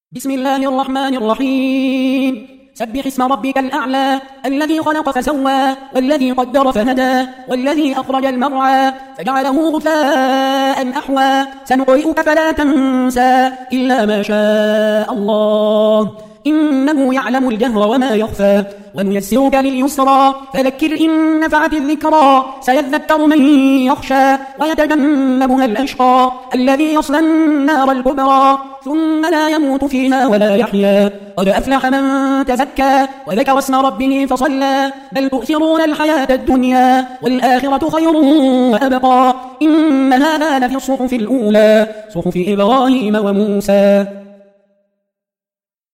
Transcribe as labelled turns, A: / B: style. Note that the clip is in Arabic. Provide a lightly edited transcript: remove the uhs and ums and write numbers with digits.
A: بسم الله الرحمن الرحيم. سبح اسم ربك الأعلى الذي خلق فسوى والذي قدر فهدى والذي أخرج المرعى فجعله غثاء أحوى سنقرئك فلا تنسى إلا ما شاء الله إنه يعلم الجهر وما يخفى ونيسرك لليسرى فذكر إن نفعت الذكرى سيذكر من يخشى ويتجنبها الأشقى الذي يصلى النار الكبرى ثم لا يموت فيها ولا يحيا قد أفلح من تزكى وذكر اسم ربه فصلى بل تؤثرون الحياة الدنيا والآخرة خير وأبقى إن هذا لفي الصحف الأولى صحف إبراهيم وموسى.